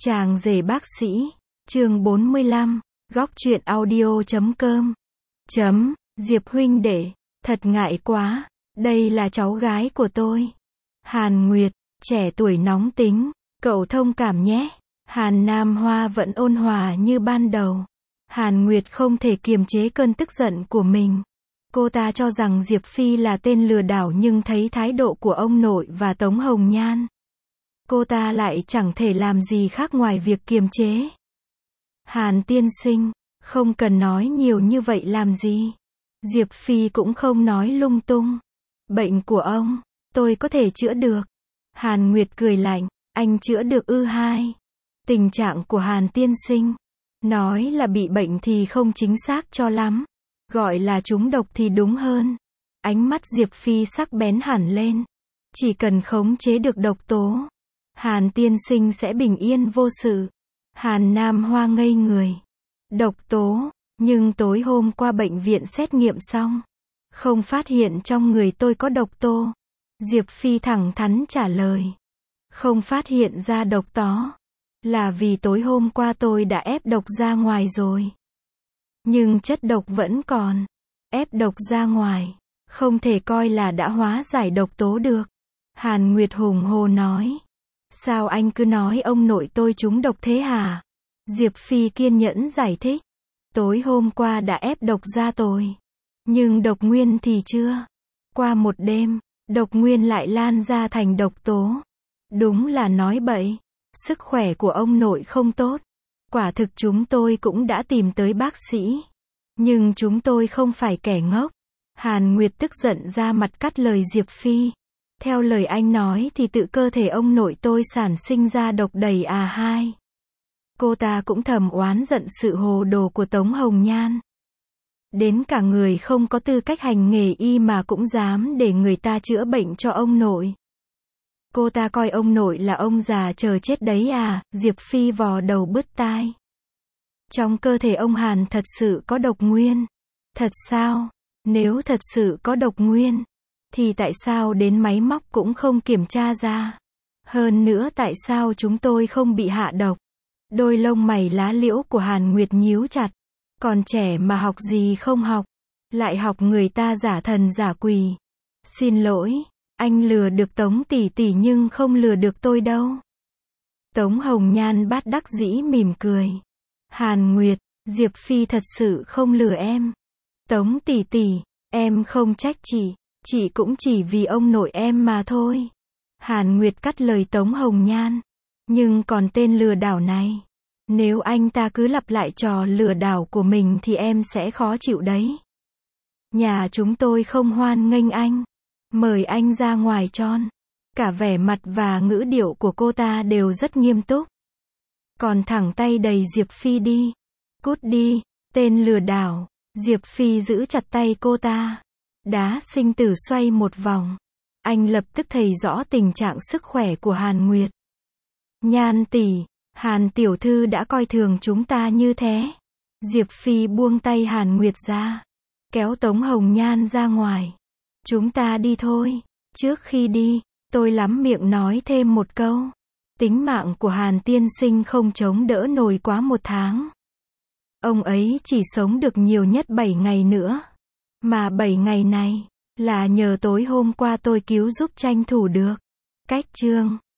Chàng rể bác sĩ, chương 45, góc truyện audio.com. Diệp huynh đệ, thật ngại quá, đây là cháu gái của tôi. Hàn Nguyệt, trẻ tuổi nóng tính, cậu thông cảm nhé. Hàn Nam Hoa vẫn ôn hòa như ban đầu. Hàn Nguyệt không thể kiềm chế cơn tức giận của mình. Cô ta cho rằng Diệp Phi là tên lừa đảo nhưng thấy thái độ của ông nội và Tống Hồng Nhan, cô ta lại chẳng thể làm gì khác ngoài việc kiềm chế. Hàn tiên sinh, không cần nói nhiều như vậy làm gì. Diệp Phi cũng không nói lung tung. Bệnh của ông, tôi có thể chữa được. Hàn Nguyệt cười lạnh, anh chữa được ư? Tình trạng của Hàn tiên sinh, nói là bị bệnh thì không chính xác cho lắm. Gọi là trúng độc thì đúng hơn. Ánh mắt Diệp Phi sắc bén hẳn lên. Chỉ cần khống chế được độc tố, Hàn tiên sinh sẽ bình yên vô sự. Hàn Nam Hoa ngây người. Độc tố, nhưng tối hôm qua bệnh viện xét nghiệm xong, không phát hiện trong người tôi có độc tố. Diệp Phi thẳng thắn trả lời. Không phát hiện ra độc tố, là vì tối hôm qua tôi đã ép độc ra ngoài rồi. Nhưng chất độc vẫn còn. Ép độc ra ngoài, không thể coi là đã hóa giải độc tố được. Hàn Nguyệt hùng hồ nói. Sao anh cứ nói ông nội tôi trúng độc thế hả? Diệp Phi kiên nhẫn giải thích. Tối hôm qua đã ép độc ra tôi, nhưng độc nguyên thì chưa. Qua một đêm, độc nguyên lại lan ra thành độc tố. Đúng là nói bậy. Sức khỏe của ông nội không tốt. Quả thực chúng tôi cũng đã tìm tới bác sĩ. Nhưng chúng tôi không phải kẻ ngốc. Hàn Nguyệt tức giận ra mặt cắt lời Diệp Phi. Theo lời anh nói thì tự cơ thể ông nội tôi sản sinh ra độc đầy à? Cô ta cũng thầm oán giận sự hồ đồ của Tống Hồng Nhan. Đến cả người không có tư cách hành nghề y mà cũng dám để người ta chữa bệnh cho ông nội. Cô ta coi ông nội là ông già chờ chết đấy à? Diệp Phi vò đầu bứt tai. Trong cơ thể ông Hàn thật sự có độc nguyên. Thật sao? Nếu thật sự có độc nguyên, thì tại sao đến máy móc cũng không kiểm tra ra? Hơn nữa tại sao chúng tôi không bị hạ độc? Đôi lông mày lá liễu của Hàn Nguyệt nhíu chặt. Còn trẻ mà học gì không học, lại học người ta giả thần giả quỷ. Xin lỗi, anh lừa được Tống tỷ tỷ nhưng không lừa được tôi đâu. Tống Hồng Nhan bất đắc dĩ mỉm cười. Hàn Nguyệt, Diệp Phi thật sự không lừa em. Tống tỷ tỷ, em không trách chị cũng chỉ vì ông nội em mà thôi. Hàn Nguyệt cắt lời Tống Hồng Nhan. Nhưng còn tên lừa đảo này, nếu anh ta cứ lặp lại trò lừa đảo của mình thì em sẽ khó chịu đấy. Nhà chúng tôi không hoan nghênh anh. Mời anh ra ngoài tròn. Cả vẻ mặt và ngữ điệu của cô ta đều rất nghiêm túc. Còn thẳng tay đẩy Diệp Phi đi. Cút đi, tên lừa đảo. Diệp Phi giữ chặt tay cô ta. Đá sinh tử xoay một vòng. Anh lập tức thấy rõ tình trạng sức khỏe của Hàn Nguyệt. Nhan tỷ, Hàn tiểu thư đã coi thường chúng ta như thế. Diệp Phi buông tay Hàn Nguyệt ra, kéo Tống Hồng Nhan ra ngoài. Chúng ta đi thôi. Trước khi đi, tôi lắm miệng nói thêm một câu. Tính mạng của Hàn tiên sinh không chống đỡ nổi quá 1 tháng. Ông ấy chỉ sống được nhiều nhất 7 ngày nữa. Mà 7 ngày này, là nhờ tối hôm qua tôi cứu giúp tranh thủ được. Cách chương